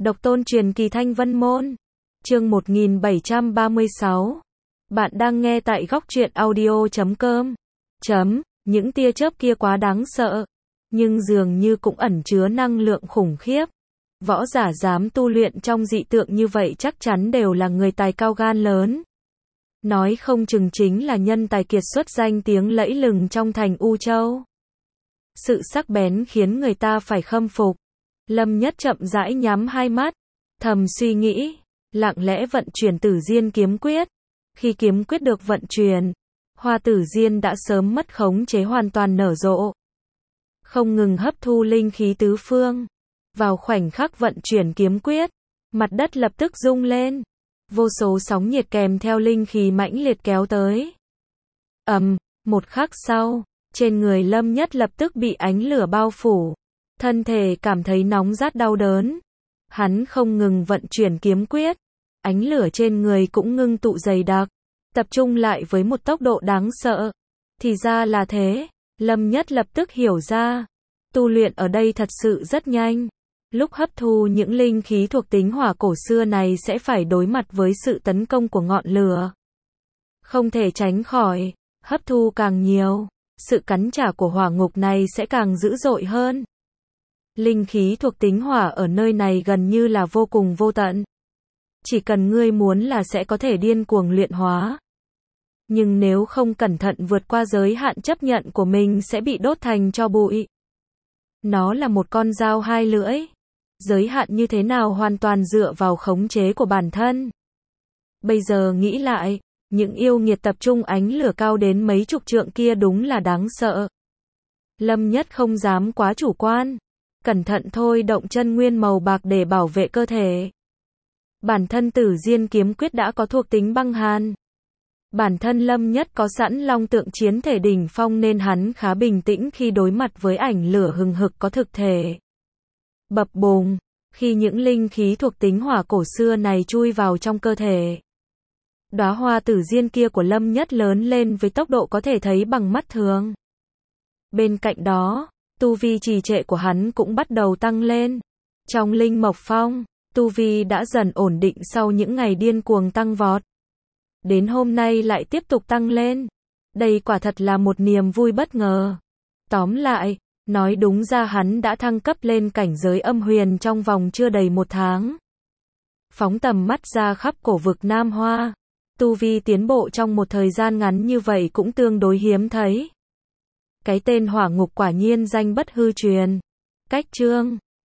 Độc tôn truyền kỳ Thanh Vân Môn. Chương 1736. Bạn đang nghe tại góc truyện audio.com. Những tia chớp kia quá đáng sợ, nhưng dường như cũng ẩn chứa năng lượng khủng khiếp. Võ giả dám tu luyện trong dị tượng như vậy chắc chắn đều là người tài cao gan lớn. Nói không chừng chính là nhân tài kiệt xuất danh tiếng lẫy lừng trong thành U Châu. Sự sắc bén khiến người ta phải khâm phục. Lâm Nhất chậm rãi nhắm hai mắt, thầm suy nghĩ, lặng lẽ vận chuyển Tử Diên kiếm quyết. Khi kiếm quyết được vận chuyển, Hoa Tử Diên đã sớm mất khống chế hoàn toàn nở rộ, không ngừng hấp thu linh khí tứ phương. Vào khoảnh khắc vận chuyển kiếm quyết, mặt đất lập tức rung lên, vô số sóng nhiệt kèm theo linh khí mãnh liệt kéo tới. Một khắc sau, trên người Lâm Nhất lập tức bị ánh lửa bao phủ, thân thể cảm thấy nóng rát đau đớn. Hắn không ngừng vận chuyển kiếm quyết, ánh lửa trên người cũng ngưng tụ dày đặc, tập trung lại với một tốc độ đáng sợ. Thì ra là thế, Lâm Nhất lập tức hiểu ra, tu luyện ở đây thật sự rất nhanh. Lúc hấp thu những linh khí thuộc tính hỏa cổ xưa này sẽ phải đối mặt với sự tấn công của ngọn lửa. Không thể tránh khỏi, hấp thu càng nhiều, sự cắn trả của hỏa ngục này sẽ càng dữ dội hơn. Linh khí thuộc tính hỏa ở nơi này gần như là vô cùng vô tận. Chỉ cần ngươi muốn là sẽ có thể điên cuồng luyện hóa. Nhưng nếu không cẩn thận vượt qua giới hạn chấp nhận của mình sẽ bị đốt thành tro bụi. Nó là một con dao hai lưỡi. Giới hạn như thế nào hoàn toàn dựa vào khống chế của bản thân. Bây giờ nghĩ lại, những yêu nghiệt tập trung ánh lửa cao đến mấy chục trượng kia đúng là đáng sợ. Lâm Nhất không dám quá chủ quan, cẩn thận thôi động chân nguyên màu bạc để bảo vệ cơ thể. Bản thân Tử Diên kiếm quyết đã có thuộc tính băng hàn. Bản thân Lâm Nhất có sẵn long tượng chiến thể đỉnh phong nên hắn khá bình tĩnh khi đối mặt với ảnh lửa hừng hực có thực thể. Bập bùng, khi những linh khí thuộc tính hỏa cổ xưa này chui vào trong cơ thể, đóa hoa Tử Diên kia của Lâm Nhất lớn lên với tốc độ có thể thấy bằng mắt thường. Bên cạnh đó, tu vi trì trệ của hắn cũng bắt đầu tăng lên. Trong Linh Mộc Phong, tu vi đã dần ổn định sau những ngày điên cuồng tăng vọt. Đến hôm nay lại tiếp tục tăng lên. Đây quả thật là một niềm vui bất ngờ. Tóm lại, nói đúng ra hắn đã thăng cấp lên cảnh giới âm huyền trong vòng chưa đầy một tháng. Phóng tầm mắt ra khắp cổ vực Nam Hoa, tu vi tiến bộ trong một thời gian ngắn như vậy cũng tương đối hiếm thấy. Cái tên hỏa ngục quả nhiên danh bất hư truyền. Cách chương